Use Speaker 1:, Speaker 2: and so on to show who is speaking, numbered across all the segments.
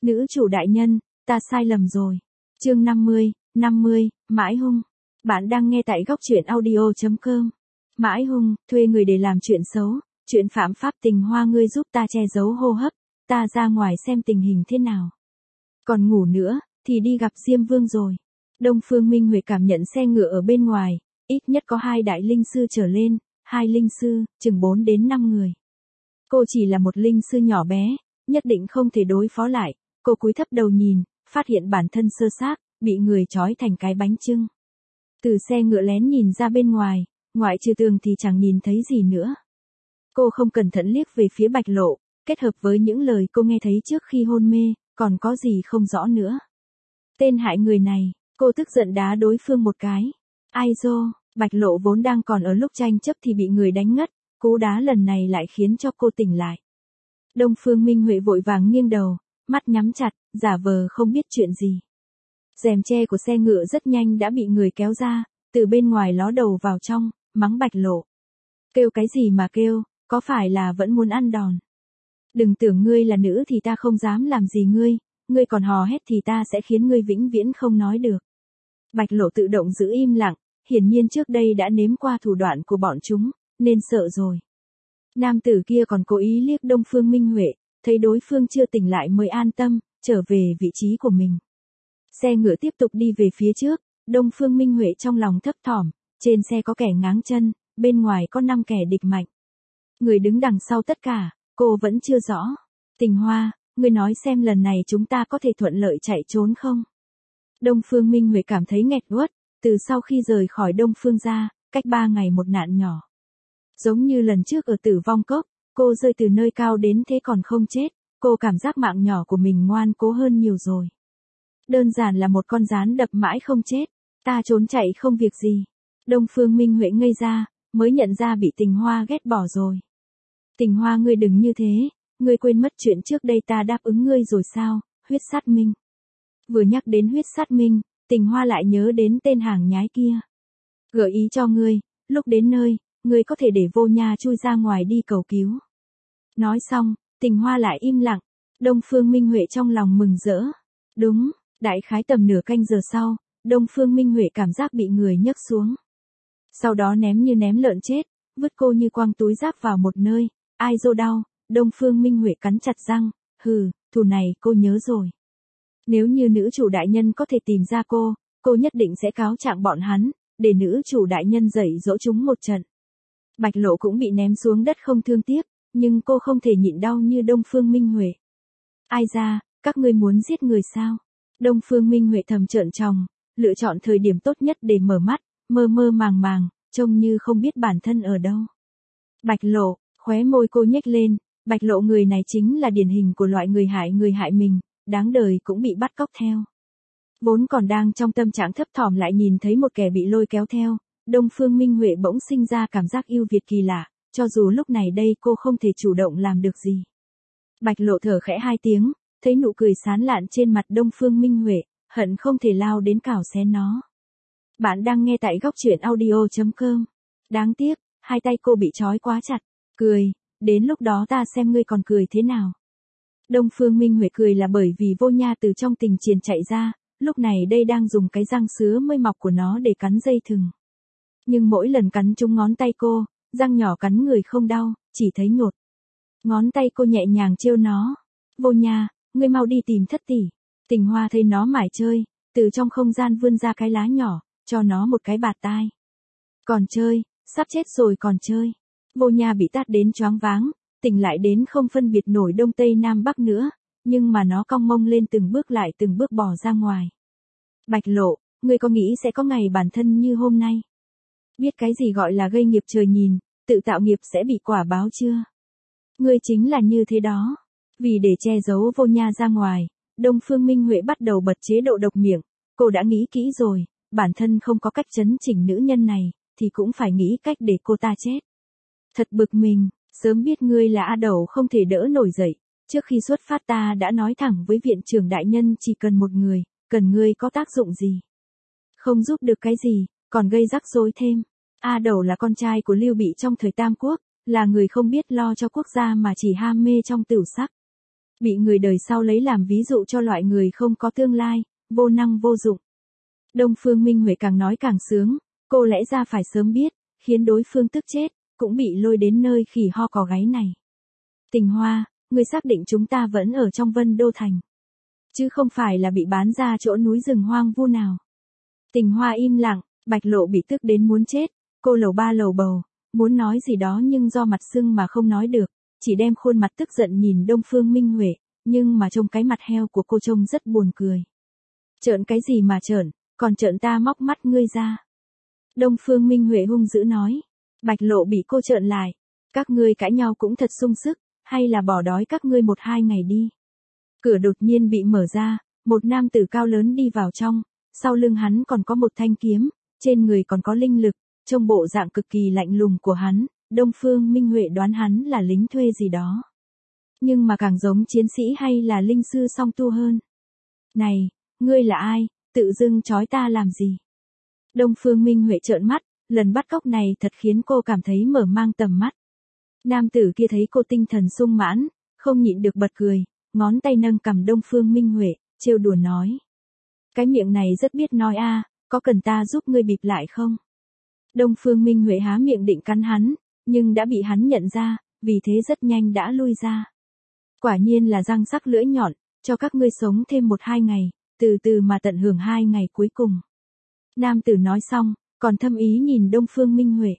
Speaker 1: Nữ chủ đại nhân, ta sai lầm rồi. Chương 50, mãi hung. Bạn đang nghe tại góc truyện audio.com. Mãi hung, thuê người để làm chuyện xấu, chuyện phạm pháp tình hoa ngươi giúp ta che giấu hô hấp, ta ra ngoài xem tình hình thế nào. Còn ngủ nữa, thì đi gặp Diêm Vương rồi. Đông Phương Minh Huệ cảm nhận xe ngựa ở bên ngoài, ít nhất có 2 đại linh sư trở lên, 2 linh sư, chừng 4 đến 5 người. Cô chỉ là một linh sư nhỏ bé, nhất định không thể đối phó lại, cô cúi thấp đầu nhìn, phát hiện bản thân sơ xác, bị người trói thành cái bánh chưng. Từ xe ngựa lén nhìn ra bên ngoài, ngoại trừ tường thì chẳng nhìn thấy gì nữa. Cô không cẩn thận liếc về phía Bạch Lộ, kết hợp với những lời cô nghe thấy trước khi hôn mê, còn có gì không rõ nữa. Tên hại người này, cô tức giận đá đối phương một cái. Ai dô, Bạch Lộ vốn đang còn ở lúc tranh chấp thì bị người đánh ngất, cú đá lần này lại khiến cho cô tỉnh lại. Đông Phương Minh Huệ vội vàng nghiêng đầu, mắt nhắm chặt, giả vờ không biết chuyện gì. Rèm che của xe ngựa rất nhanh đã bị người kéo ra, từ bên ngoài ló đầu vào trong, mắng Bạch Lộ. Kêu cái gì mà kêu, có phải là vẫn muốn ăn đòn? Đừng tưởng ngươi là nữ thì ta không dám làm gì ngươi còn hò hét thì ta sẽ khiến ngươi vĩnh viễn không nói được. Bạch Lộ tự động giữ im lặng, hiển nhiên trước đây đã nếm qua thủ đoạn của bọn chúng, nên sợ rồi. Nam tử kia còn cố ý liếc Đông Phương Minh Huệ, thấy đối phương chưa tỉnh lại mới an tâm, trở về vị trí của mình. Xe ngựa tiếp tục đi về phía trước, Đông Phương Minh Huệ trong lòng thấp thỏm, trên xe có kẻ ngáng chân, bên ngoài có 5 kẻ địch mạnh. Người đứng đằng sau tất cả, cô vẫn chưa rõ. Tình Hoa, ngươi nói xem lần này chúng ta có thể thuận lợi chạy trốn không? Đông Phương Minh Huệ cảm thấy nghẹt uất, từ sau khi rời khỏi Đông Phương ra, cách 3 ngày một nạn nhỏ. Giống như lần trước ở Tử Vong Cốc, cô rơi từ nơi cao đến thế còn không chết, cô cảm giác mạng nhỏ của mình ngoan cố hơn nhiều rồi. Đơn giản là một con gián đập mãi không chết, ta trốn chạy không việc gì. Đông Phương Minh Huệ ngây ra, mới nhận ra bị Tình Hoa ghét bỏ rồi. Tình Hoa ngươi đừng như thế, ngươi quên mất chuyện trước đây ta đáp ứng ngươi rồi sao, huyết sát minh. Vừa nhắc đến huyết sát minh, Tình Hoa lại nhớ đến tên hàng nhái kia. Gợi ý cho ngươi, lúc đến nơi, ngươi có thể để Vô Nha chui ra ngoài đi cầu cứu. Nói xong, Tình Hoa lại im lặng, Đông Phương Minh Huệ trong lòng mừng rỡ. Đúng, đại khái tầm nửa canh giờ sau, Đông Phương Minh Huệ cảm giác bị người nhấc xuống. Sau đó ném như ném lợn chết, vứt cô như quăng túi giáp vào một nơi, ai dô đau, Đông Phương Minh Huệ cắn chặt răng, thù này cô nhớ rồi. Nếu như nữ chủ đại nhân có thể tìm ra cô nhất định sẽ cáo trạng bọn hắn, để nữ chủ đại nhân dạy dỗ chúng một trận. Bạch Lộ cũng bị ném xuống đất không thương tiếc, nhưng cô không thể nhịn đau như Đông Phương Minh Huệ. Ai ra, các ngươi muốn giết người sao? Đông Phương Minh Huệ thầm trợn tròng, lựa chọn thời điểm tốt nhất để mở mắt, mơ mơ màng màng, trông như không biết bản thân ở đâu. Bạch Lộ, khóe môi cô nhếch lên, Bạch Lộ người này chính là điển hình của loại người hại mình, đáng đời cũng bị bắt cóc theo. Vốn còn đang trong tâm trạng thấp thỏm lại nhìn thấy một kẻ bị lôi kéo theo, Đông Phương Minh Huệ bỗng sinh ra cảm giác yêu Việt kỳ lạ, cho dù lúc này đây cô không thể chủ động làm được gì. Bạch Lộ thở khẽ 2 tiếng, thấy nụ cười sán lạn trên mặt Đông Phương Minh Huệ, hận không thể lao đến cào xé nó. Bạn đang nghe tại góc truyện audio.com. Đáng tiếc, 2 tay cô bị trói quá chặt. Cười, đến lúc đó ta xem ngươi còn cười thế nào. Đông Phương Minh Huệ cười là bởi vì Vô Nha từ trong tình triền chạy ra, lúc này đây đang dùng cái răng sứa mới mọc của nó để cắn dây thừng. Nhưng mỗi lần cắn trúng ngón tay cô, răng nhỏ cắn người không đau, chỉ thấy nhột. Ngón tay cô nhẹ nhàng trêu nó. Vô Nha, ngươi mau đi tìm thất tỷ. Tình Hoa thấy nó mải chơi, từ trong không gian vươn ra cái lá nhỏ, cho nó một cái bạt tai. Còn chơi, sắp chết rồi còn chơi. Vô Nha bị tát đến choáng váng, tỉnh lại đến không phân biệt nổi đông tây nam bắc nữa, nhưng mà nó cong mông lên từng bước lại từng bước bò ra ngoài. Bạch Lộ, ngươi có nghĩ sẽ có ngày bản thân như hôm nay? Biết cái gì gọi là gây nghiệp trời nhìn, tự tạo nghiệp sẽ bị quả báo chưa? Ngươi chính là như thế đó. Vì để che giấu Vô Nha ra ngoài, Đông Phương Minh Huệ bắt đầu bật chế độ độc miệng, cô đã nghĩ kỹ rồi, bản thân không có cách trấn chỉnh nữ nhân này, thì cũng phải nghĩ cách để cô ta chết. Thật bực mình, sớm biết ngươi là A Đẩu không thể đỡ nổi dậy, trước khi xuất phát ta đã nói thẳng với viện trưởng đại nhân chỉ cần một người, cần ngươi có tác dụng gì. Không giúp được cái gì, còn gây rắc rối thêm. A Đẩu là con trai của Lưu Bị trong thời Tam Quốc, là người không biết lo cho quốc gia mà chỉ ham mê trong tửu sắc. Bị người đời sau lấy làm ví dụ cho loại người không có tương lai, vô năng vô dụng. Đông Phương Minh Huệ càng nói càng sướng, cô lẽ ra phải sớm biết, khiến đối phương tức chết, cũng bị lôi đến nơi khỉ ho cò gáy này. Tình Hoa, ngươi xác định chúng ta vẫn ở trong Vân Đô Thành, chứ không phải là bị bán ra chỗ núi rừng hoang vu nào. Tình Hoa im lặng, Bạch Lộ bị tức đến muốn chết, cô lầu ba lầu bầu, muốn nói gì đó nhưng do mặt sưng mà không nói được, chỉ đem khuôn mặt tức giận nhìn Đông Phương Minh Huệ, nhưng mà trông cái mặt heo của cô trông rất buồn cười. Trợn cái gì mà trợn, còn trợn ta móc mắt ngươi ra. Đông Phương Minh Huệ hung dữ nói. Bạch Lộ bị cô trợn lại. Các ngươi cãi nhau cũng thật sung sức, hay là bỏ đói các ngươi 1-2 ngày đi. Cửa đột nhiên bị mở ra, một nam tử cao lớn đi vào trong, sau lưng hắn còn có một thanh kiếm, trên người còn có linh lực, trông bộ dạng cực kỳ lạnh lùng của hắn, Đông Phương Minh Huệ đoán hắn là lính thuê gì đó. Nhưng mà càng giống chiến sĩ hay là linh sư song tu hơn. Này, ngươi là ai, tự dưng chói ta làm gì? Đông Phương Minh Huệ trợn mắt, lần bắt cóc này thật khiến cô cảm thấy mở mang tầm mắt. Nam tử kia thấy cô tinh thần sung mãn, không nhịn được bật cười, ngón tay nâng cầm Đông Phương Minh Huệ, trêu đùa nói. Cái miệng này rất biết nói a, có cần ta giúp ngươi bịt lại không? Đông Phương Minh Huệ há miệng định cắn hắn, nhưng đã bị hắn nhận ra, vì thế rất nhanh đã lui ra. Quả nhiên là răng sắc lưỡi nhọn, cho các ngươi sống thêm 1-2 ngày, từ từ mà tận hưởng 2 ngày cuối cùng. Nam tử nói xong, còn thâm ý nhìn Đông Phương Minh Huệ.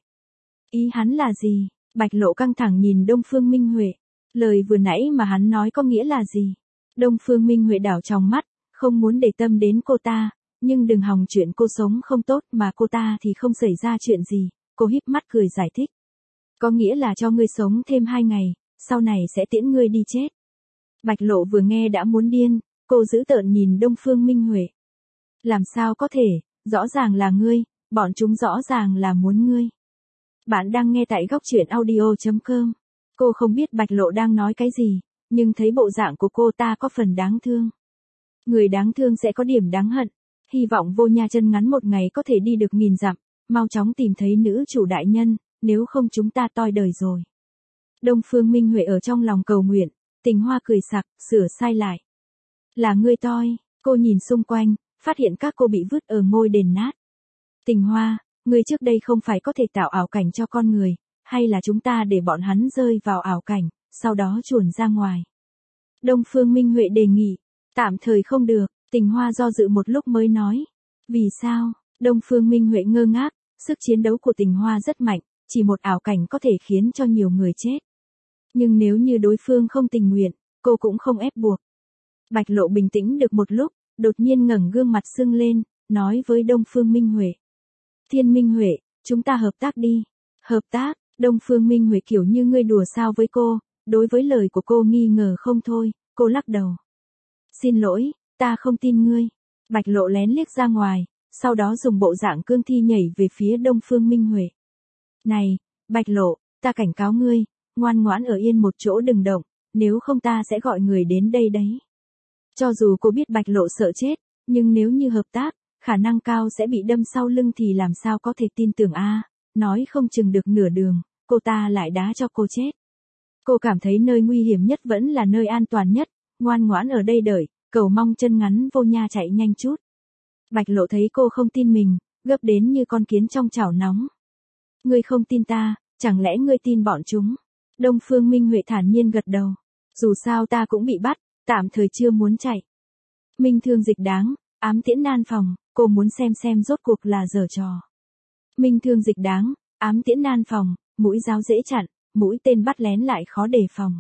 Speaker 1: Ý hắn là gì? Bạch Lộ căng thẳng nhìn Đông Phương Minh Huệ. Lời vừa nãy mà hắn nói có nghĩa là gì? Đông Phương Minh Huệ đảo trong mắt, không muốn để tâm đến cô ta, nhưng đừng hòng chuyện cô sống không tốt mà cô ta thì không xảy ra chuyện gì, cô híp mắt cười giải thích. Có nghĩa là cho ngươi sống thêm 2 ngày, sau này sẽ tiễn ngươi đi chết. Bạch Lộ vừa nghe đã muốn điên, cô dữ tợn nhìn Đông Phương Minh Huệ. Làm sao có thể, rõ ràng là ngươi, bọn chúng rõ ràng là muốn ngươi. Bạn đang nghe tại góc truyện audio.com. Cô không biết Bạch Lộ đang nói cái gì, nhưng thấy bộ dạng của cô ta có phần đáng thương. Người đáng thương sẽ có điểm đáng hận. Hy vọng Vô Nha chân ngắn một ngày có thể đi được 1000 dặm, mau chóng tìm thấy nữ chủ đại nhân, nếu không chúng ta toi đời rồi. Đông Phương Minh Huệ ở trong lòng cầu nguyện, Tình Hoa cười sặc, sửa sai lại. Là ngươi toi, cô nhìn xung quanh, phát hiện các cô bị vứt ở ngôi đền nát. Tình Hoa, ngươi trước đây không phải có thể tạo ảo cảnh cho con người, hay là chúng ta để bọn hắn rơi vào ảo cảnh, sau đó chuồn ra ngoài. Đông Phương Minh Huệ đề nghị, tạm thời không được, Tình Hoa do dự một lúc mới nói. Vì sao? Đông Phương Minh Huệ ngơ ngác, sức chiến đấu của Tình Hoa rất mạnh, chỉ một ảo cảnh có thể khiến cho nhiều người chết. Nhưng nếu như đối phương không tình nguyện, cô cũng không ép buộc. Bạch Lộ bình tĩnh được một lúc, đột nhiên ngẩng gương mặt sưng lên, nói với Đông Phương Minh Huệ. Thiên Minh Huệ, chúng ta hợp tác đi. Hợp tác, Đông Phương Minh Huệ kiểu như ngươi đùa sao với cô, đối với lời của cô nghi ngờ không thôi, cô lắc đầu. Xin lỗi, ta không tin ngươi. Bạch Lộ lén liếc ra ngoài, sau đó dùng bộ dạng cương thi nhảy về phía Đông Phương Minh Huệ. Này, Bạch Lộ, ta cảnh cáo ngươi, ngoan ngoãn ở yên một chỗ đừng động, nếu không ta sẽ gọi người đến đây đấy. Cho dù cô biết Bạch Lộ sợ chết, nhưng nếu như hợp tác, khả năng cao sẽ bị đâm sau lưng thì làm sao có thể tin tưởng a, nói không chừng được nửa đường, cô ta lại đá cho cô chết. Cô cảm thấy nơi nguy hiểm nhất vẫn là nơi an toàn nhất, ngoan ngoãn ở đây đợi, cầu mong chân ngắn Vô Nha chạy nhanh chút. Bạch Lộ thấy cô không tin mình, gấp đến như con kiến trong chảo nóng. Ngươi không tin ta, chẳng lẽ ngươi tin bọn chúng? Đông Phương Minh Huệ thản nhiên gật đầu. Dù sao ta cũng bị bắt, tạm thời chưa muốn chạy. Minh Thương Dịch Đáng, ám tiễn nan phòng, cô muốn xem rốt cuộc là giở trò. Minh Thương Dịch Đáng, ám tiễn nan phòng, mũi giáo dễ chặn, mũi tên bắt lén lại khó đề phòng.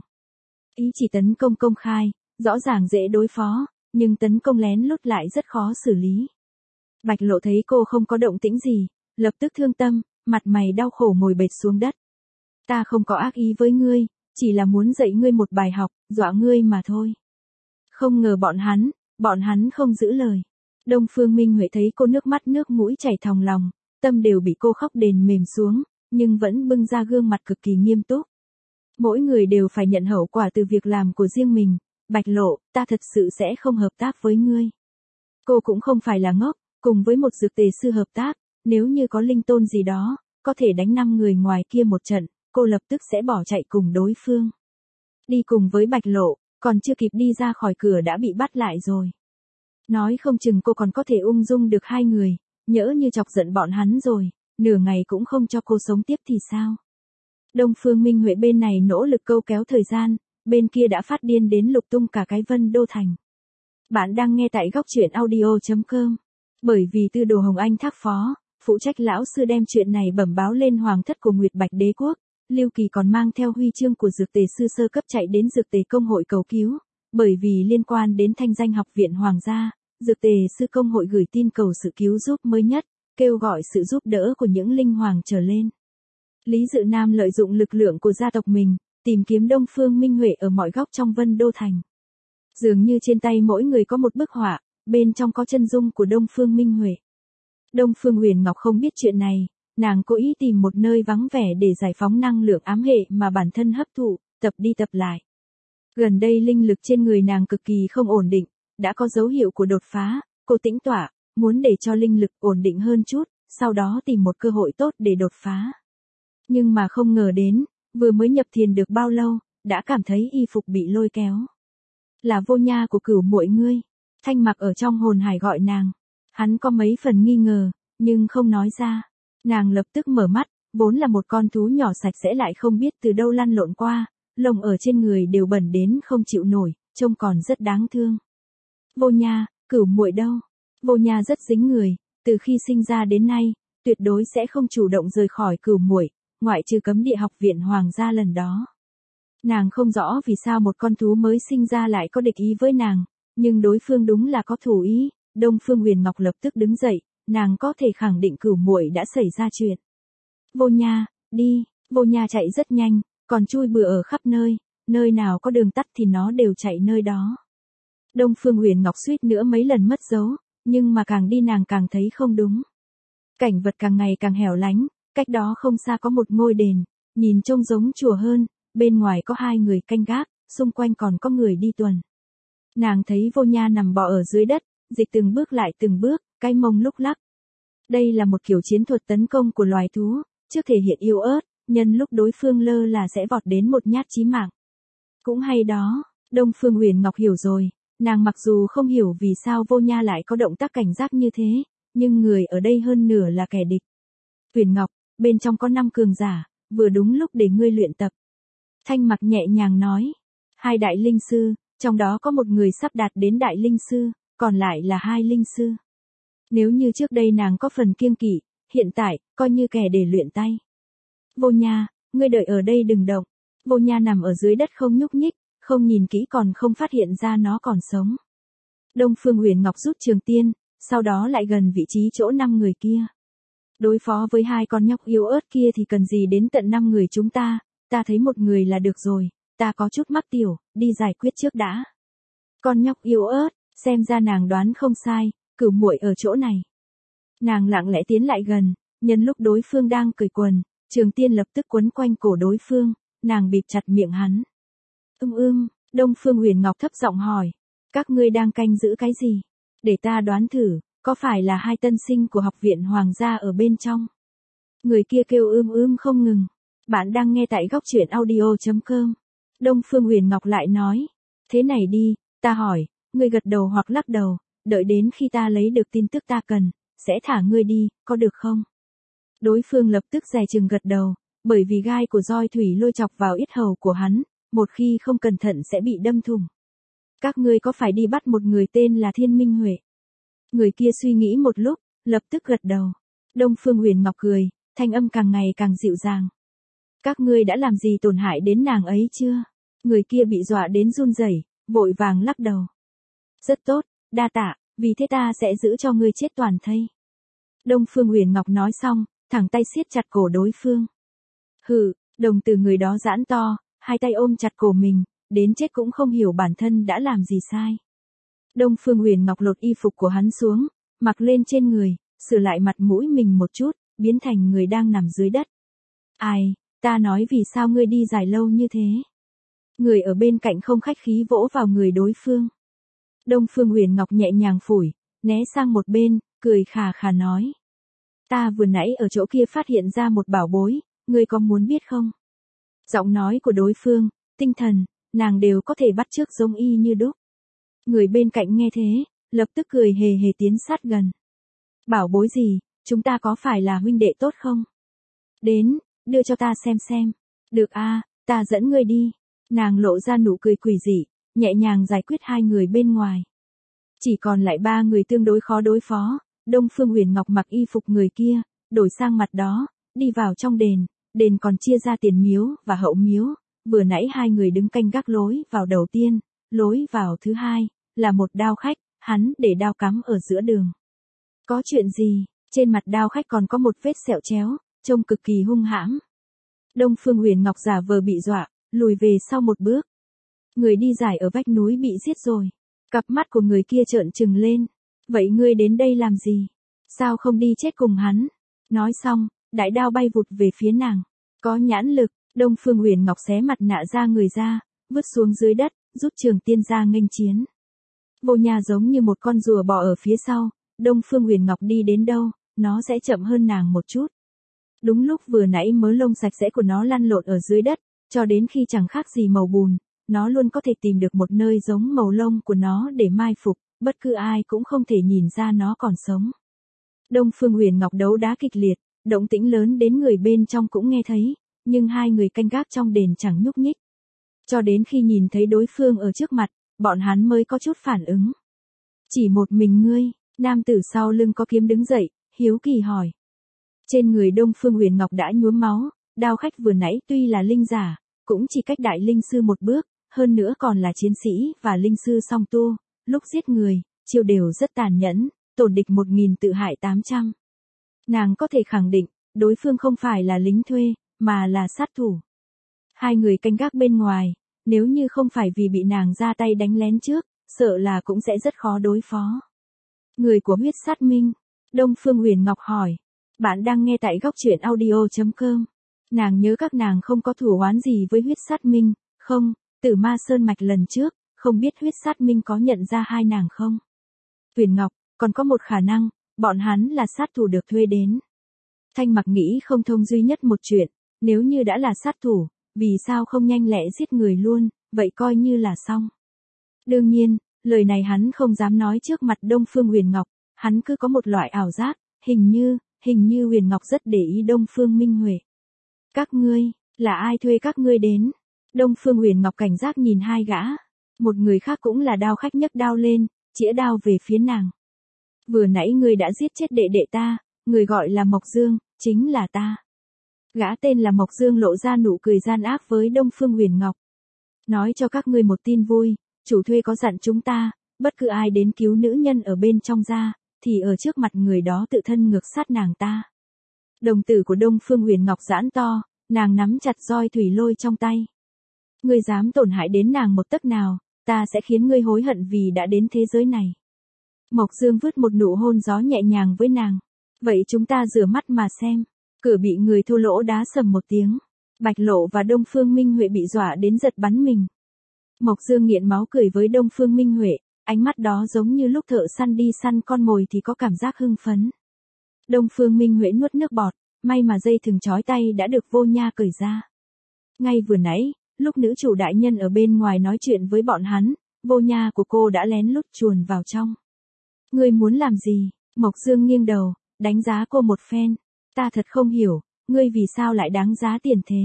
Speaker 1: Ý chỉ tấn công công khai, rõ ràng dễ đối phó, nhưng tấn công lén lút lại rất khó xử lý. Bạch Lộ thấy cô không có động tĩnh gì, lập tức thương tâm, mặt mày đau khổ ngồi bệt xuống đất. Ta không có ác ý với ngươi, chỉ là muốn dạy ngươi một bài học, dọa ngươi mà thôi. Không ngờ bọn hắn không giữ lời. Đông Phương Minh Huệ thấy cô nước mắt nước mũi chảy thòng lòng, tâm đều bị cô khóc đền mềm xuống, nhưng vẫn bưng ra gương mặt cực kỳ nghiêm túc. Mỗi người đều phải nhận hậu quả từ việc làm của riêng mình. Bạch Lộ, ta thật sự sẽ không hợp tác với ngươi. Cô cũng không phải là ngốc, cùng với một dược tề sư hợp tác, nếu như có linh tôn gì đó, có thể đánh 5 người ngoài kia một trận, cô lập tức sẽ bỏ chạy cùng đối phương. Đi cùng với Bạch Lộ, còn chưa kịp đi ra khỏi cửa đã bị bắt lại rồi. Nói không chừng cô còn có thể ung dung được hai người, nhỡ như chọc giận bọn hắn rồi, nửa ngày cũng không cho cô sống tiếp thì sao? Đông Phương Minh Huệ bên này nỗ lực câu kéo thời gian, bên kia đã phát điên đến lục tung cả cái Vân Đô Thành. Bạn đang nghe tại góc truyện audio.com. Bởi vì Tư Đồ Hồng Anh thác phó, phụ trách lão sư đem chuyện này bẩm báo lên hoàng thất của Nguyệt Bạch Đế quốc, Lưu Kỳ còn mang theo huy chương của dược tề sư sơ cấp chạy đến dược tề công hội cầu cứu, bởi vì liên quan đến thanh danh học viện hoàng gia, dược tề sư công hội gửi tin cầu sự cứu giúp mới nhất, kêu gọi sự giúp đỡ của những linh hoàng trở lên. Lý Dự Nam lợi dụng lực lượng của gia tộc mình, tìm kiếm Đông Phương Minh Huệ ở mọi góc trong Vân Đô Thành. Dường như trên tay mỗi người có một bức họa, bên trong có chân dung của Đông Phương Minh Huệ. Đông Phương Huyền Ngọc không biết chuyện này, nàng cố ý tìm một nơi vắng vẻ để giải phóng năng lượng ám hệ mà bản thân hấp thụ, tập đi tập lại. Gần đây linh lực trên người nàng cực kỳ không ổn định, đã có dấu hiệu của đột phá, cô tĩnh tọa, muốn để cho linh lực ổn định hơn chút, sau đó tìm một cơ hội tốt để đột phá. Nhưng mà không ngờ đến, vừa mới nhập thiền được bao lâu, đã cảm thấy y phục bị lôi kéo. Là Vô Nha của Cửu muội ngươi. Thanh Mặc ở trong hồn hải gọi nàng. Hắn có mấy phần nghi ngờ, nhưng không nói ra. Nàng lập tức mở mắt, vốn là một con thú nhỏ sạch sẽ lại không biết từ đâu lăn lộn qua, lông ở trên người đều bẩn đến không chịu nổi, trông còn rất đáng thương. Vô Nha, Cửu muội đâu? Vô Nha rất dính người, từ khi sinh ra đến nay, tuyệt đối sẽ không chủ động rời khỏi Cửu muội, ngoại trừ cấm địa học viện hoàng gia lần đó. Nàng không rõ vì sao một con thú mới sinh ra lại có địch ý với nàng, nhưng đối phương đúng là có thủ ý. Đông Phương Huyền Ngọc lập tức đứng dậy, nàng có thể khẳng định Cửu muội đã xảy ra chuyện. Vô Nha, đi. Vô Nha chạy rất nhanh, còn chui bừa ở khắp nơi, nơi nào có đường tắt thì nó đều chạy nơi đó. Đông Phương Huyền Ngọc suýt nữa mấy lần mất dấu, nhưng mà càng đi nàng càng thấy không đúng. Cảnh vật càng ngày càng hẻo lánh, cách đó không xa có một ngôi đền, nhìn trông giống chùa hơn, bên ngoài có hai người canh gác, xung quanh còn có người đi tuần. Nàng thấy Vô Nha nằm bò ở dưới đất, dịch từng bước lại từng bước, cái mông lúc lắc. Đây là một kiểu chiến thuật tấn công của loài thú, trước thể hiện yếu ớt, nhân lúc đối phương lơ là sẽ vọt đến một nhát chí mạng. Cũng hay đó, Đông Phương Huyền Ngọc hiểu rồi, nàng mặc dù không hiểu vì sao Vô Nha lại có động tác cảnh giác như thế, nhưng người ở đây hơn nửa là kẻ địch. Huyền Ngọc, bên trong có 5 cường giả, vừa đúng lúc để ngươi luyện tập. Thanh Mặc nhẹ nhàng nói, 2 đại linh sư, trong đó có một người sắp đạt đến đại linh sư, còn lại là 2 linh sư. Nếu như trước đây nàng có phần kiêng kỵ, hiện tại, coi như kẻ để luyện tay. Vô Nha, ngươi đợi ở đây đừng động. Vô Nha nằm ở dưới đất không nhúc nhích, không nhìn kỹ còn không phát hiện ra nó còn sống. Đông Phương Huyền Ngọc rút trường tiên, sau đó lại gần vị trí chỗ 5 người kia. Đối phó với 2 con nhóc yếu ớt kia thì cần gì đến tận 5 người chúng ta thấy một người là được rồi, ta có chút mắc tiểu, đi giải quyết trước đã. Con nhóc yếu ớt, xem ra nàng đoán không sai, Cửu muội ở chỗ này. Nàng lặng lẽ tiến lại gần, nhân lúc đối phương đang cởi quần, trường tiên lập tức quấn quanh cổ đối phương, nàng bịt chặt miệng hắn. Đông Phương Huyền Ngọc thấp giọng hỏi, các ngươi đang canh giữ cái gì? Để ta đoán thử, có phải là 2 tân sinh của học viện hoàng gia ở bên trong? Người kia kêu không ngừng. Bạn đang nghe tại góc truyện audio.com. Đông Phương Huyền Ngọc lại nói, thế này đi, ta hỏi, ngươi gật đầu hoặc lắc đầu, đợi đến khi ta lấy được tin tức ta cần, sẽ thả ngươi đi, có được không? Đối phương lập tức dè chừng gật đầu, bởi vì gai của roi thủy lôi chọc vào yết hầu của hắn, một khi không cẩn thận sẽ bị đâm thủng. Các ngươi có phải đi bắt một người tên là Thiên Minh Huệ? Người kia suy nghĩ một lúc, lập tức gật đầu. Đông Phương Huyền Ngọc cười, thanh âm càng ngày càng dịu dàng. Các ngươi đã làm gì tổn hại đến nàng ấy chưa? Người kia bị dọa đến run rẩy, vội vàng lắc đầu. Rất tốt, đa tạ, vì thế ta sẽ giữ cho ngươi chết toàn thây. Đông Phương Huyền Ngọc nói xong, thẳng tay siết chặt cổ đối phương. Hừ, đồng tử người đó giãn to, 2 tay ôm chặt cổ mình, đến chết cũng không hiểu bản thân đã làm gì sai. Đông Phương Huyền Ngọc lột y phục của hắn xuống, mặc lên trên người, sửa lại mặt mũi mình một chút, biến thành người đang nằm dưới đất. Ai, ta nói vì sao ngươi đi dài lâu như thế? Người ở bên cạnh không khách khí vỗ vào người đối phương. Đông Phương Huyền Ngọc nhẹ nhàng phủi, né sang một bên, cười khà khà nói. Ta vừa nãy ở chỗ kia phát hiện ra một bảo bối, ngươi có muốn biết không? Giọng nói của đối phương, tinh thần, nàng đều có thể bắt chước giống y như đúc. Người bên cạnh nghe thế, lập tức cười hề hề tiến sát gần. Bảo bối gì, chúng ta có phải là huynh đệ tốt không? Đến, đưa cho ta xem. Được a, ta dẫn ngươi đi. Nàng lộ ra nụ cười quỷ dị, nhẹ nhàng giải quyết hai người bên ngoài. Chỉ còn lại ba người tương đối khó đối phó. Đông Phương Huyền Ngọc mặc y phục người kia, đổi sang mặt đó, đi vào trong đền còn chia ra tiền miếu và hậu miếu. Vừa nãy hai người đứng canh gác lối vào đầu tiên, lối vào thứ hai, là một đao khách, hắn để đao cắm ở giữa đường. Có chuyện gì? Trên mặt đao khách còn có một vết sẹo chéo, trông cực kỳ hung hãm. Đông Phương Huyền Ngọc giả vờ bị dọa, lùi về sau một bước. Người đi giải ở vách núi bị giết rồi. Cặp mắt của người kia trợn trừng lên. Vậy ngươi đến đây làm gì? Sao không đi chết cùng hắn? Nói xong, đại đao bay vụt về phía nàng. Có nhãn lực, Đông Phương Huyền Ngọc xé mặt nạ ra người ra, vứt xuống dưới đất, rút trường tiên ra nghênh chiến. Vô Nha giống như một con rùa bò ở phía sau, Đông Phương Huyền Ngọc đi đến đâu, nó sẽ chậm hơn nàng một chút. Đúng lúc vừa nãy mớ lông sạch sẽ của nó lăn lộn ở dưới đất, cho đến khi chẳng khác gì màu bùn, nó luôn có thể tìm được một nơi giống màu lông của nó để mai phục, bất cứ ai cũng không thể nhìn ra nó còn sống. Đông Phương Huyền Ngọc đấu đá kịch liệt, động tĩnh lớn đến người bên trong cũng nghe thấy, nhưng hai người canh gác trong đền chẳng nhúc nhích. Cho đến khi nhìn thấy đối phương ở trước mặt, bọn hắn mới có chút phản ứng. Chỉ một mình ngươi, nam tử sau lưng có kiếm đứng dậy, hiếu kỳ hỏi. Trên người Đông Phương Huyền Ngọc đã nhuốm máu, đao khách vừa nãy tuy là linh giả, cũng chỉ cách đại linh sư một bước, hơn nữa còn là chiến sĩ và linh sư song tu, lúc giết người, chiêu đều rất tàn nhẫn, tổn địch 1000 tự hại 800. Nàng có thể khẳng định, đối phương không phải là lính thuê, mà là sát thủ. Hai người canh gác bên ngoài, nếu như không phải vì bị nàng ra tay đánh lén trước, sợ là cũng sẽ rất khó đối phó. Người của huyết sát minh, Đông Phương Huyền Ngọc hỏi. Bạn đang nghe tại góc truyện audio.com. Nàng nhớ các nàng không có thù oán gì với huyết sát minh, không, Tử Ma Sơn Mạch lần trước, không biết huyết sát minh có nhận ra hai nàng không? Huyền Ngọc, còn có một khả năng, bọn hắn là sát thủ được thuê đến. Thanh Mặc nghĩ không thông duy nhất một chuyện, nếu như đã là sát thủ, vì sao không nhanh lẹ giết người luôn, vậy coi như là xong. Đương nhiên, lời này hắn không dám nói trước mặt Đông Phương Huyền Ngọc, hắn cứ có một loại ảo giác, hình như Huyền Ngọc rất để ý Đông Phương Minh Huệ. Các ngươi, là ai thuê các ngươi đến? Đông Phương Huyền Ngọc cảnh giác nhìn hai gã. Một người khác cũng là đao khách nhấc đao lên, chĩa đao về phía nàng. Vừa nãy ngươi đã giết chết đệ đệ ta, người gọi là Mộc Dương, chính là ta. Gã tên là Mộc Dương lộ ra nụ cười gian ác với Đông Phương Huyền Ngọc. Nói cho các ngươi một tin vui, chủ thuê có dặn chúng ta, bất cứ ai đến cứu nữ nhân ở bên trong ra, thì ở trước mặt người đó tự thân ngược sát nàng ta. Đồng tử của Đông Phương Huyền Ngọc giãn to, nàng nắm chặt roi thủy lôi trong tay. Ngươi dám tổn hại đến nàng một tấc nào, ta sẽ khiến ngươi hối hận vì đã đến thế giới này. Mộc Dương vứt một nụ hôn gió nhẹ nhàng với nàng. Vậy chúng ta rửa mắt mà xem. Cửa bị người thô lỗ đá sầm một tiếng. Bạch Lộ và Đông Phương Minh Huệ bị dọa đến giật bắn mình. Mộc Dương nghiện máu cười với Đông Phương Minh Huệ, ánh mắt đó giống như lúc thợ săn đi săn con mồi thì có cảm giác hưng phấn. Đông Phương Minh Huệ nuốt nước bọt, may mà dây thừng trói tay đã được Vô Nha cởi ra. Ngay vừa nãy, lúc nữ chủ đại nhân ở bên ngoài nói chuyện với bọn hắn, Vô Nha của cô đã lén lút chuồn vào trong. Ngươi muốn làm gì? Mộc Dương nghiêng đầu, đánh giá cô một phen. Ta thật không hiểu, ngươi vì sao lại đáng giá tiền thế?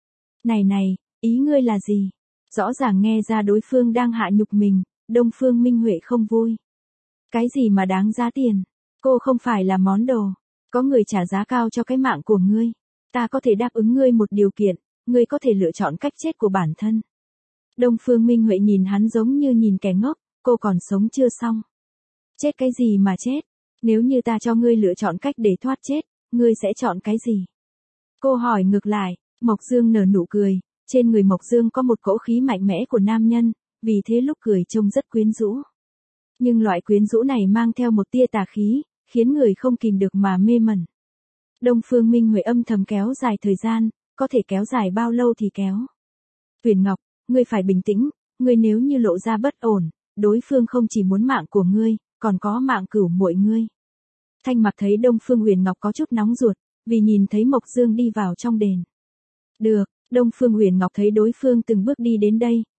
Speaker 1: Này, ý ngươi là gì? Rõ ràng nghe ra đối phương đang hạ nhục mình, Đông Phương Minh Huệ không vui. Cái gì mà đáng giá tiền? Cô không phải là món đồ. Có người trả giá cao cho cái mạng của ngươi. Ta có thể đáp ứng ngươi một điều kiện, ngươi có thể lựa chọn cách chết của bản thân. Đông Phương Minh Huệ nhìn hắn giống như nhìn kẻ ngốc, cô còn sống chưa xong. Chết cái gì mà chết? Nếu như ta cho ngươi lựa chọn cách để thoát chết, ngươi sẽ chọn cái gì? Cô hỏi ngược lại. Mộc Dương nở nụ cười, trên người Mộc Dương có một cỗ khí mạnh mẽ của nam nhân, vì thế lúc cười trông rất quyến rũ. Nhưng loại quyến rũ này mang theo một tia tà khí, khiến người không kìm được mà mê mẩn. Đông Phương Minh Huệ âm thầm kéo dài thời gian, có thể kéo dài bao lâu thì kéo. Huyền Ngọc, ngươi phải bình tĩnh, ngươi nếu như lộ ra bất ổn, đối phương không chỉ muốn mạng của ngươi, còn có mạng cửu muội ngươi. Thanh Mặc thấy Đông Phương Huyền Ngọc có chút nóng ruột, vì nhìn thấy Mộc Dương đi vào trong đền. Được, Đông Phương Huyền Ngọc thấy đối phương từng bước đi đến đây,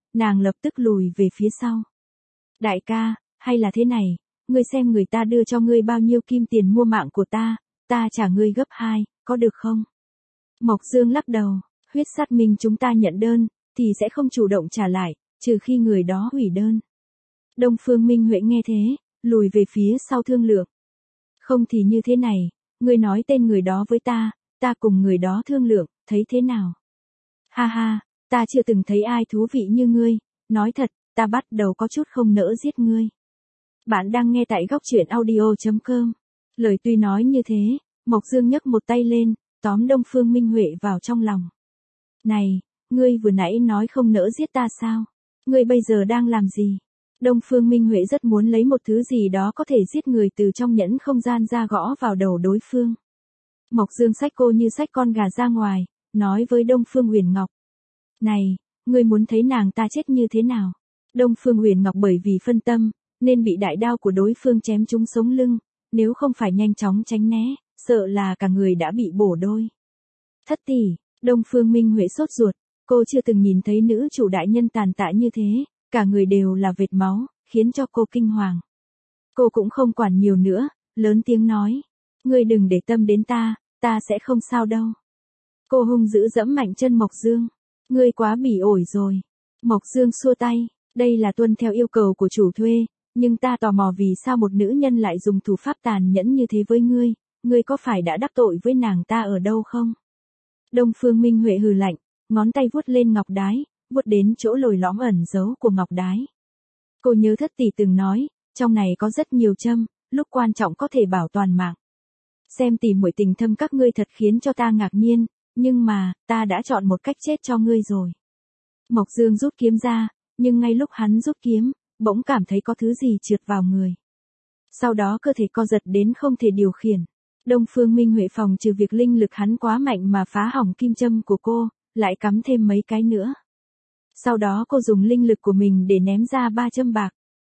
Speaker 1: nàng lập tức lùi về phía sau. Đại ca, hay là thế này, ngươi xem người ta đưa cho ngươi bao nhiêu kim tiền mua mạng của ta trả ngươi gấp 2, có được không? Mộc Dương lắc đầu, huyết sát minh chúng ta nhận đơn, thì sẽ không chủ động trả lại, trừ khi người đó hủy đơn. Đông Phương Minh Huệ nghe thế, lùi về phía sau thương lượng. Không thì như thế này, ngươi nói tên người đó với ta cùng người đó thương lượng, thấy thế nào? Ha ha, ta chưa từng thấy ai thú vị như ngươi, nói thật, ta bắt đầu có chút không nỡ giết ngươi. Bạn đang nghe tại góc truyện audio.com. Lời tuy nói như thế, Mộc Dương nhấc một tay lên, tóm Đông Phương Minh Huệ vào trong lòng. Này, ngươi vừa nãy nói không nỡ giết ta sao? Ngươi bây giờ đang làm gì? Đông Phương Minh Huệ rất muốn lấy một thứ gì đó có thể giết người từ trong nhẫn không gian ra gõ vào đầu đối phương. Mộc Dương xách cô như xách con gà ra ngoài, nói với Đông Phương Huyền Ngọc. Này, ngươi muốn thấy nàng ta chết như thế nào? Đông Phương Huyền Ngọc bởi vì phân tâm, nên bị đại đao của đối phương chém trúng sống lưng, nếu không phải nhanh chóng tránh né, sợ là cả người đã bị bổ đôi. Thất tỷ, Đông Phương Minh Huệ sốt ruột, cô chưa từng nhìn thấy nữ chủ đại nhân tàn tạ như thế, cả người đều là vệt máu, khiến cho cô kinh hoàng. Cô cũng không quản nhiều nữa, lớn tiếng nói, ngươi đừng để tâm đến ta sẽ không sao đâu. Cô hung dữ giẫm mạnh chân Mộc Dương, ngươi quá bỉ ổi rồi. Mộc Dương xua tay, đây là tuân theo yêu cầu của chủ thuê, nhưng ta tò mò vì sao một nữ nhân lại dùng thủ pháp tàn nhẫn như thế với ngươi có phải đã đắc tội với nàng ta ở đâu không? Đông Phương Minh Huệ hừ lạnh, ngón tay vuốt lên ngọc đái, vuốt đến chỗ lồi lõm ẩn giấu của ngọc đái. Cô nhớ thất tỷ từng nói, trong này có rất nhiều châm, lúc quan trọng có thể bảo toàn mạng. Xem tỷ muội tình thâm các ngươi thật khiến cho ta ngạc nhiên, nhưng mà, ta đã chọn một cách chết cho ngươi rồi. Mộc Dương rút kiếm ra, nhưng ngay lúc hắn rút kiếm, bỗng cảm thấy có thứ gì trượt vào người. Sau đó cơ thể co giật đến không thể điều khiển. Đông Phương Minh Huệ phòng trừ việc linh lực hắn quá mạnh mà phá hỏng kim châm của cô, lại cắm thêm mấy cái nữa. Sau đó cô dùng linh lực của mình để ném ra 3 châm bạc.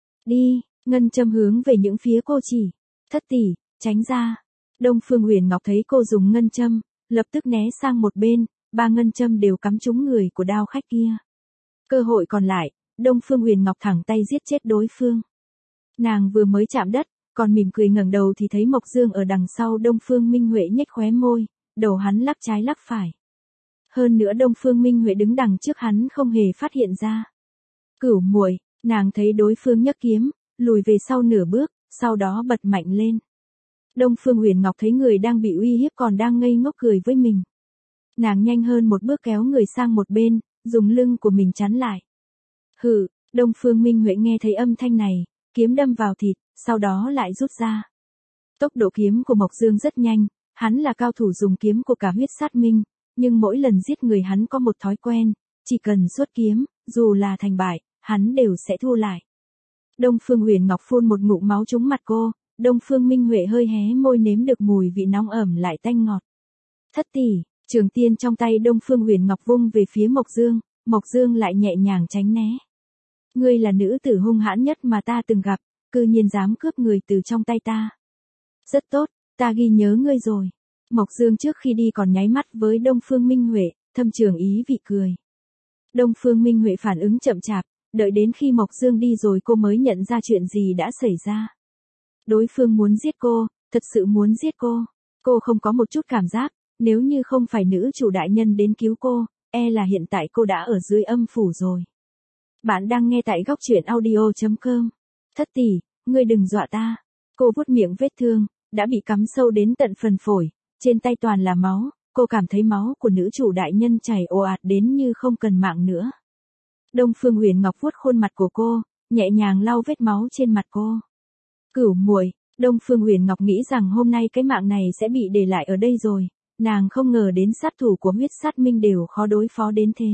Speaker 1: Đi, ngân châm hướng về những phía cô chỉ. Thất tỷ, tránh ra. Đông Phương Huyền Ngọc thấy cô dùng ngân châm, lập tức né sang một bên, 3 ngân châm đều cắm trúng người của đao khách kia. Cơ hội còn lại, Đông Phương Huyền Ngọc thẳng tay giết chết đối phương. Nàng vừa mới chạm đất, còn mỉm cười ngẩng đầu thì thấy Mộc Dương ở đằng sau Đông Phương Minh Huệ nhếch khóe môi, đầu hắn lắc trái lắc phải. Hơn nữa Đông Phương Minh Huệ đứng đằng trước hắn không hề phát hiện ra. Cửu muội, nàng thấy đối phương nhấc kiếm, lùi về sau nửa bước, sau đó bật mạnh lên. Đông Phương Huyền Ngọc thấy người đang bị uy hiếp còn đang ngây ngốc cười với mình. Nàng nhanh hơn một bước kéo người sang một bên, dùng lưng của mình chắn lại. Hừ, Đông Phương Minh Huệ nghe thấy âm thanh này, kiếm đâm vào thịt, sau đó lại rút ra. Tốc độ kiếm của Mộc Dương rất nhanh, hắn là cao thủ dùng kiếm của cả huyết sát minh, nhưng mỗi lần giết người hắn có một thói quen, chỉ cần xuất kiếm, dù là thành bại, hắn đều sẽ thu lại. Đông Phương Huyền Ngọc phun một ngụm máu trúng mặt cô, Đông Phương Minh Huệ hơi hé môi nếm được mùi vị nóng ẩm lại tanh ngọt. Thất tỷ, trường tiên trong tay Đông Phương Huyền Ngọc vung về phía Mộc Dương lại nhẹ nhàng tránh né. Ngươi là nữ tử hung hãn nhất mà ta từng gặp, cư nhiên dám cướp người từ trong tay ta. Rất tốt, ta ghi nhớ ngươi rồi. Mộc Dương trước khi đi còn nháy mắt với Đông Phương Minh Huệ, thâm trường ý vị cười. Đông Phương Minh Huệ phản ứng chậm chạp, đợi đến khi Mộc Dương đi rồi cô mới nhận ra chuyện gì đã xảy ra. Đối phương muốn giết cô, thật sự muốn giết cô. Cô không có một chút cảm giác, nếu như không phải nữ chủ đại nhân đến cứu cô, e là hiện tại cô đã ở dưới âm phủ rồi. Bạn đang nghe tại góc truyện audio.com. Thất tỷ, ngươi đừng dọa ta. Cô vuốt miệng vết thương, đã bị cắm sâu đến tận phần phổi, trên tay toàn là máu, cô cảm thấy máu của nữ chủ đại nhân chảy ồ ạt đến như không cần mạng nữa. Đông Phương Huyền Ngọc vuốt khuôn mặt của cô, nhẹ nhàng lau vết máu trên mặt cô. Cửu muội, Đông Phương Huyền Ngọc nghĩ rằng hôm nay cái mạng này sẽ bị để lại ở đây rồi, nàng không ngờ đến sát thủ của huyết sát minh đều khó đối phó đến thế.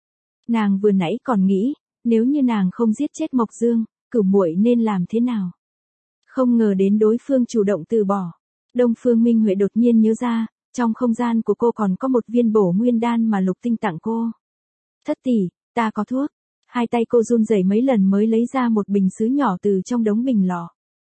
Speaker 1: Nàng vừa nãy còn nghĩ, nếu như nàng không giết chết Mộc Dương, Cửu muội nên làm thế nào? Không ngờ đến đối phương chủ động từ bỏ. Đông Phương Minh Huệ đột nhiên nhớ ra, trong không gian của cô còn có một viên bổ nguyên đan mà Lục Tinh tặng cô. Thất tỷ, ta có thuốc. Hai tay cô run rẩy mấy lần mới lấy ra một bình sứ nhỏ từ trong đống bình lọ.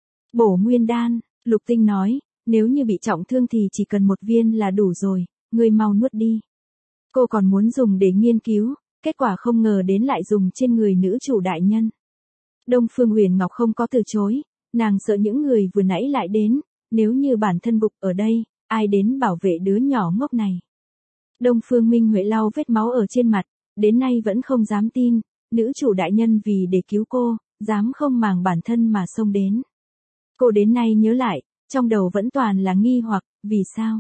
Speaker 1: Bổ nguyên đan, Lục Tinh nói, nếu như bị trọng thương thì chỉ cần một viên là đủ rồi, ngươi mau nuốt đi. Cô còn muốn dùng để nghiên cứu, kết quả không ngờ đến lại dùng trên người nữ chủ đại nhân. Đông Phương Huyền Ngọc không có từ chối, nàng sợ những người vừa nãy lại đến, nếu như bản thân gục ở đây, ai đến bảo vệ đứa nhỏ ngốc này. Đông Phương Minh Huệ lau vết máu ở trên mặt, đến nay vẫn không dám tin, nữ chủ đại nhân vì để cứu cô, dám không màng bản thân mà xông đến. Cô đến nay nhớ lại, trong đầu vẫn toàn là nghi hoặc, vì sao?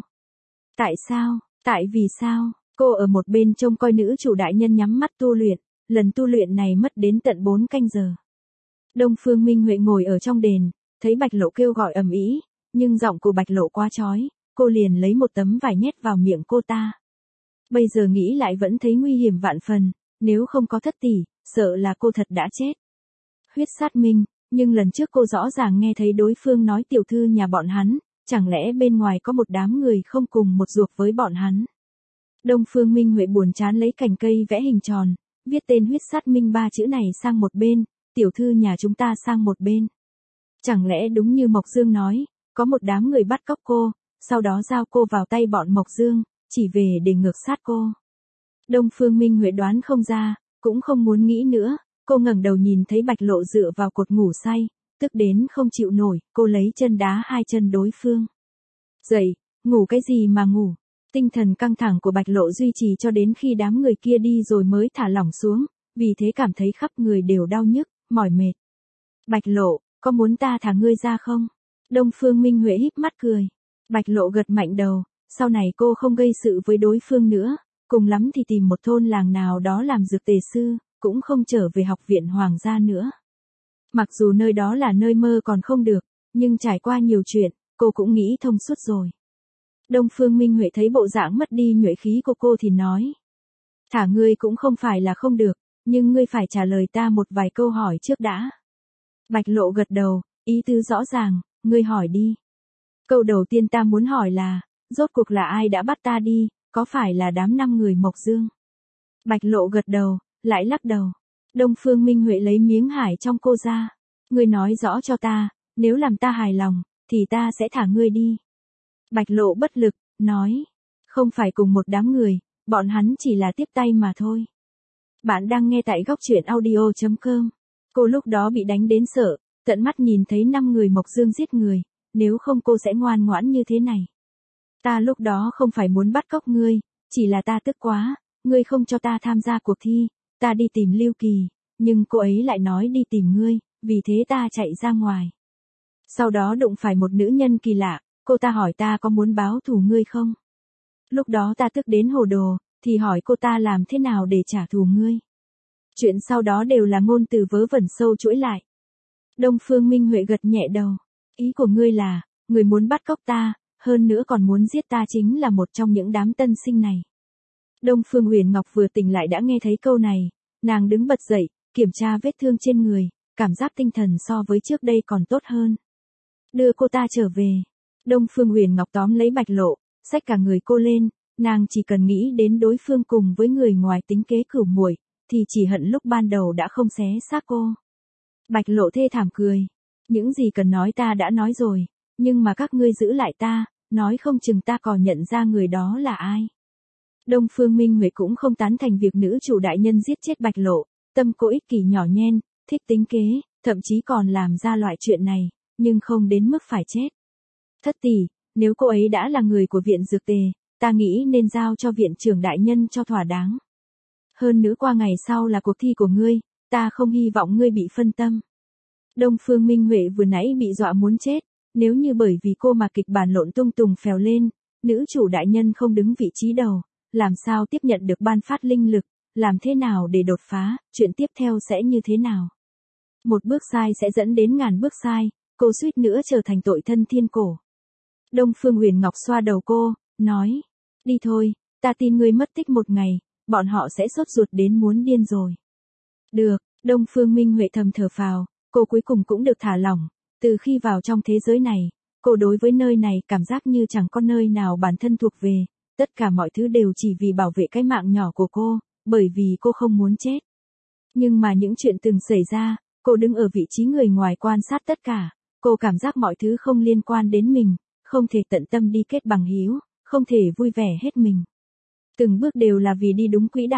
Speaker 1: Tại vì sao? Cô ở một bên trông coi nữ chủ đại nhân nhắm mắt tu luyện, lần tu luyện này mất đến tận 4 canh giờ. Đông Phương Minh Huệ ngồi ở trong đền, thấy Bạch Lộ kêu gọi ầm ĩ, nhưng giọng của Bạch Lộ quá chói, cô liền lấy một tấm vải nhét vào miệng cô ta. Bây giờ nghĩ lại vẫn thấy nguy hiểm vạn phần, nếu không có Thất tỷ, sợ là cô thật đã chết. Huyết sát minh, nhưng lần trước cô rõ ràng nghe thấy đối phương nói tiểu thư nhà bọn hắn, chẳng lẽ bên ngoài có một đám người không cùng một ruột với bọn hắn. Đông Phương Minh Huệ buồn chán lấy cành cây vẽ hình tròn, viết tên huyết sát minh 3 chữ này sang một bên, tiểu thư nhà chúng ta sang một bên. Chẳng lẽ đúng như Mộc Dương nói, có một đám người bắt cóc cô, sau đó giao cô vào tay bọn Mộc Dương, chỉ về để ngược sát cô. Đông Phương Minh Huệ đoán không ra, cũng không muốn nghĩ nữa, cô ngẩng đầu nhìn thấy Bạch Lộ dựa vào cột ngủ say, tức đến không chịu nổi, cô lấy chân đá 2 chân đối phương. Dậy, ngủ cái gì mà ngủ? Tinh thần căng thẳng của Bạch Lộ duy trì cho đến khi đám người kia đi rồi mới thả lỏng xuống, vì thế cảm thấy khắp người đều đau nhức, mỏi mệt. Bạch Lộ, có muốn ta thả ngươi ra không? Đông Phương Minh Huệ híp mắt cười. Bạch Lộ gật mạnh đầu, sau này cô không gây sự với đối phương nữa, cùng lắm thì tìm một thôn làng nào đó làm dược tề sư, cũng không trở về học viện hoàng gia nữa. Mặc dù nơi đó là nơi mơ còn không được, nhưng trải qua nhiều chuyện, cô cũng nghĩ thông suốt rồi. Đông Phương Minh Huệ thấy bộ dạng mất đi nhuệ khí của cô thì nói. Thả ngươi cũng không phải là không được, nhưng ngươi phải trả lời ta một vài câu hỏi trước đã. Bạch Lộ gật đầu, ý tứ rõ ràng, ngươi hỏi đi. Câu đầu tiên ta muốn hỏi là, rốt cuộc là ai đã bắt ta đi, có phải là đám 5 người Mộc Dương? Bạch Lộ gật đầu, lại lắc đầu. Đông Phương Minh Huệ lấy miếng hải trong cô ra. Ngươi nói rõ cho ta, nếu làm ta hài lòng, thì ta sẽ thả ngươi đi. Bạch Lộ bất lực, nói. Không phải cùng một đám người, bọn hắn chỉ là tiếp tay mà thôi. Bạn đang nghe tại góc truyện audio.com. Cô lúc đó bị đánh đến sợ, tận mắt nhìn thấy 5 người Mộc Dương giết người, nếu không cô sẽ ngoan ngoãn như thế này. Ta lúc đó không phải muốn bắt cóc ngươi, chỉ là ta tức quá, ngươi không cho ta tham gia cuộc thi, ta đi tìm Lưu Kỳ, nhưng cô ấy lại nói đi tìm ngươi, vì thế ta chạy ra ngoài. Sau đó đụng phải một nữ nhân kỳ lạ, cô ta hỏi ta có muốn báo thù ngươi không? Lúc đó ta tức đến hồ đồ, thì hỏi cô ta làm thế nào để trả thù ngươi. Chuyện sau đó đều là ngôn từ vớ vẩn sâu chuỗi lại. Đông Phương Minh Huệ gật nhẹ đầu. Ý của ngươi là, người muốn bắt cóc ta, hơn nữa còn muốn giết ta chính là một trong những đám tân sinh này. Đông Phương Huyền Ngọc vừa tỉnh lại đã nghe thấy câu này, nàng đứng bật dậy, kiểm tra vết thương trên người, cảm giác tinh thần so với trước đây còn tốt hơn. Đưa cô ta trở về. Đông Phương Huyền Ngọc tóm lấy Bạch Lộ, xách cả người cô lên, nàng chỉ cần nghĩ đến đối phương cùng với người ngoài tính kế cửu muội, thì chỉ hận lúc ban đầu đã không xé xác cô. Bạch Lộ thê thảm cười. Những gì cần nói ta đã nói rồi, nhưng mà các ngươi giữ lại ta, nói không chừng ta còn nhận ra người đó là ai. Đông Phương Minh Huệ cũng không tán thành việc nữ chủ đại nhân giết chết Bạch Lộ, tâm cô ích kỷ nhỏ nhen, thích tính kế, thậm chí còn làm ra loại chuyện này, nhưng không đến mức phải chết. Thất tỷ, nếu cô ấy đã là người của viện dược tề, ta nghĩ nên giao cho viện trưởng đại nhân cho thỏa đáng. Hơn nữa qua ngày sau là cuộc thi của ngươi, ta không hy vọng ngươi bị phân tâm. Đông Phương Minh Huệ vừa nãy bị dọa muốn chết, nếu như bởi vì cô mà kịch bản lộn tung tùng phèo lên, nữ chủ đại nhân không đứng vị trí đầu, làm sao tiếp nhận được ban phát linh lực, làm thế nào để đột phá, chuyện tiếp theo sẽ như thế nào. Một bước sai sẽ dẫn đến ngàn bước sai, cô suýt nữa trở thành tội thân thiên cổ. Đông Phương Huyền Ngọc xoa đầu cô, nói, đi thôi, ta tin ngươi mất tích một ngày, bọn họ sẽ sốt ruột đến muốn điên rồi. Được, Đông Phương Minh Huệ thầm thở phào, cô cuối cùng cũng được thả lỏng, từ khi vào trong thế giới này, cô đối với nơi này cảm giác như chẳng có nơi nào bản thân thuộc về, tất cả mọi thứ đều chỉ vì bảo vệ cái mạng nhỏ của cô, bởi vì cô không muốn chết. Nhưng mà những chuyện từng xảy ra, cô đứng ở vị trí người ngoài quan sát tất cả, cô cảm giác mọi thứ không liên quan đến mình, không thể tận tâm đi kết bằng hữu, không thể vui vẻ hết mình. Từng bước đều là vì đi đúng quỹ đạo,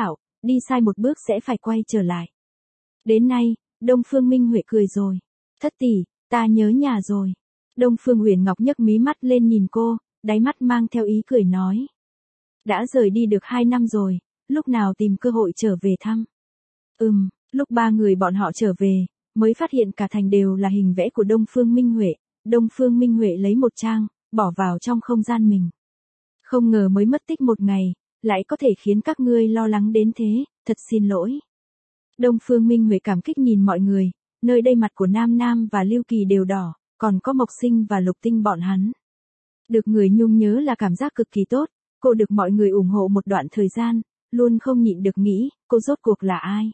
Speaker 1: đi sai một bước sẽ phải quay trở lại. Đến nay, Đông Phương Minh Huệ cười rồi. Thất tỷ, ta nhớ nhà rồi. Đông Phương Uyển Ngọc nhấc mí mắt lên nhìn cô, đáy mắt mang theo ý cười nói. Đã rời đi được 2 năm rồi, lúc nào tìm cơ hội trở về thăm. Lúc 3 người bọn họ trở về, mới phát hiện cả thành đều là hình vẽ của Đông Phương Minh Huệ. Đông Phương Minh Huệ lấy một trang, bỏ vào trong không gian mình. Không ngờ mới mất tích 1 ngày, lại có thể khiến các ngươi lo lắng đến thế, thật xin lỗi. Đông Phương Minh Huệ cảm kích nhìn mọi người, nơi đây mặt của Nam Nam và Lưu Kỳ đều đỏ, còn có Mộc Sinh và Lục Tinh bọn hắn. Được người nhung nhớ là cảm giác cực kỳ tốt, cô được mọi người ủng hộ một đoạn thời gian, luôn không nhịn được nghĩ, cô rốt cuộc là ai?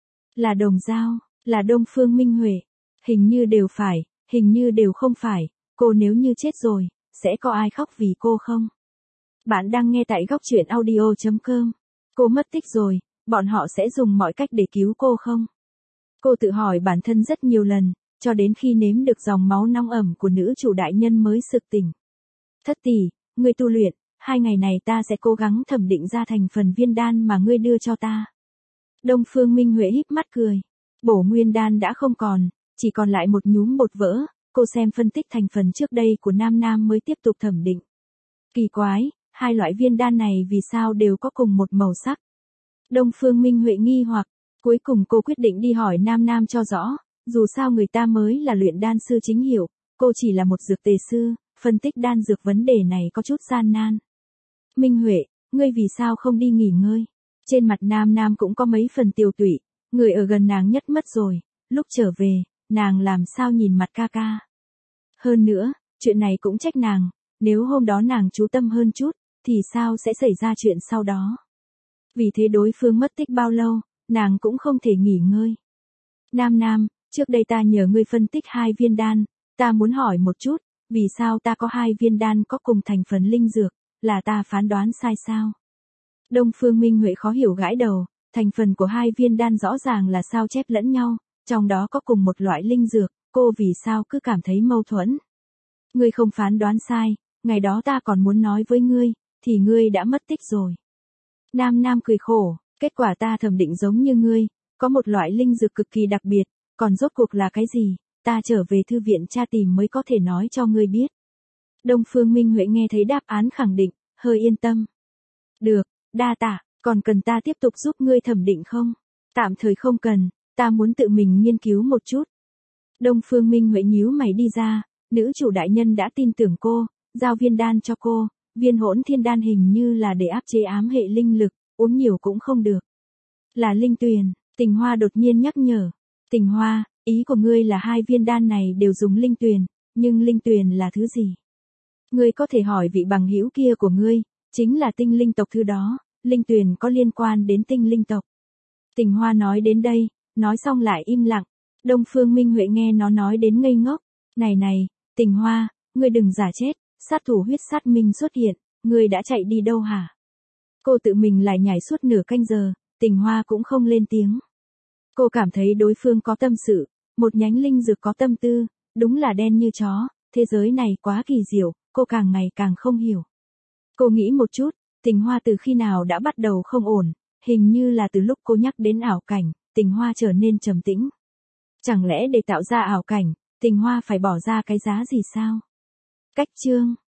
Speaker 1: Là Đồng Dao, là Đông Phương Minh Huệ, hình như đều phải, hình như đều không phải, cô nếu như chết rồi, sẽ có ai khóc vì cô không? Bạn đang nghe tại góc truyện audio.com. Cô mất tích rồi, bọn họ sẽ dùng mọi cách để cứu cô không? Cô tự hỏi bản thân rất nhiều lần, cho đến khi nếm được dòng máu nóng ẩm của nữ chủ đại nhân mới sực tỉnh. Thất tỷ, ngươi tu luyện, 2 ngày này ta sẽ cố gắng thẩm định ra thành phần viên đan mà ngươi đưa cho ta. Đông Phương Minh Huệ híp mắt cười. Bổ nguyên đan đã không còn, chỉ còn lại một nhúm bột vỡ, cô xem phân tích thành phần trước đây của Nam Nam mới tiếp tục thẩm định. Kỳ quái, 2 loại viên đan này vì sao đều có cùng một màu sắc? Đông Phương Minh Huệ nghi hoặc, cuối cùng cô quyết định đi hỏi Nam Nam cho rõ, dù sao người ta mới là luyện đan sư chính hiệu, cô chỉ là một dược tề sư, phân tích đan dược vấn đề này có chút gian nan. Minh Huệ, ngươi vì sao không đi nghỉ ngơi? Trên mặt Nam Nam cũng có mấy phần tiêu tụy, người ở gần nàng nhất mất rồi, lúc trở về, nàng làm sao nhìn mặt ca ca. Hơn nữa, chuyện này cũng trách nàng, nếu hôm đó nàng chú tâm hơn chút, thì sao sẽ xảy ra chuyện sau đó. Vì thế đối phương mất tích bao lâu, nàng cũng không thể nghỉ ngơi. Nam Nam, trước đây ta nhờ ngươi phân tích 2 viên đan, ta muốn hỏi một chút, vì sao ta có 2 viên đan có cùng thành phần linh dược, là ta phán đoán sai sao? Đông Phương Minh Huệ khó hiểu gãi đầu, thành phần của 2 viên đan rõ ràng là sao chép lẫn nhau, trong đó có cùng một loại linh dược, cô vì sao cứ cảm thấy mâu thuẫn? Ngươi không phán đoán sai, ngày đó ta còn muốn nói với ngươi, thì ngươi đã mất tích rồi. Nam Nam cười khổ, kết quả ta thẩm định giống như ngươi, có một loại linh dược cực kỳ đặc biệt, còn rốt cuộc là cái gì, ta trở về thư viện tra tìm mới có thể nói cho ngươi biết. Đông Phương Minh Huệ nghe thấy đáp án khẳng định, hơi yên tâm. Được, đa tạ, còn cần ta tiếp tục giúp ngươi thẩm định không? Tạm thời không cần, ta muốn tự mình nghiên cứu một chút. Đông Phương Minh Huệ nhíu mày đi ra, nữ chủ đại nhân đã tin tưởng cô, giao viên đan cho cô, viên hỗn thiên đan hình như là để áp chế ám hệ linh lực, uống nhiều cũng không được. Là linh tuyền, Tình Hoa đột nhiên nhắc nhở. Tình Hoa, ý của ngươi là 2 viên đan này đều dùng linh tuyền, nhưng linh tuyền là thứ gì? Ngươi có thể hỏi vị bằng hữu kia của ngươi, chính là tinh linh tộc thứ đó, linh tuyền có liên quan đến tinh linh tộc. Tình Hoa nói đến đây, nói xong lại im lặng. Đông Phương Minh Huệ nghe nó nói đến ngây ngốc. Này, Tình Hoa, ngươi đừng giả chết, sát thủ huyết sát minh xuất hiện, ngươi đã chạy đi đâu hả? Cô tự mình lại nhảy suốt nửa canh giờ, Tình Hoa cũng không lên tiếng. Cô cảm thấy đối phương có tâm sự, một nhánh linh dược có tâm tư, đúng là đen như chó, thế giới này quá kỳ diệu, cô càng ngày càng không hiểu. Cô nghĩ một chút, Tình Hoa từ khi nào đã bắt đầu không ổn, hình như là từ lúc cô nhắc đến ảo cảnh, Tình Hoa trở nên trầm tĩnh. Chẳng lẽ để tạo ra ảo cảnh, Tình Hoa phải bỏ ra cái giá gì sao? Cách chương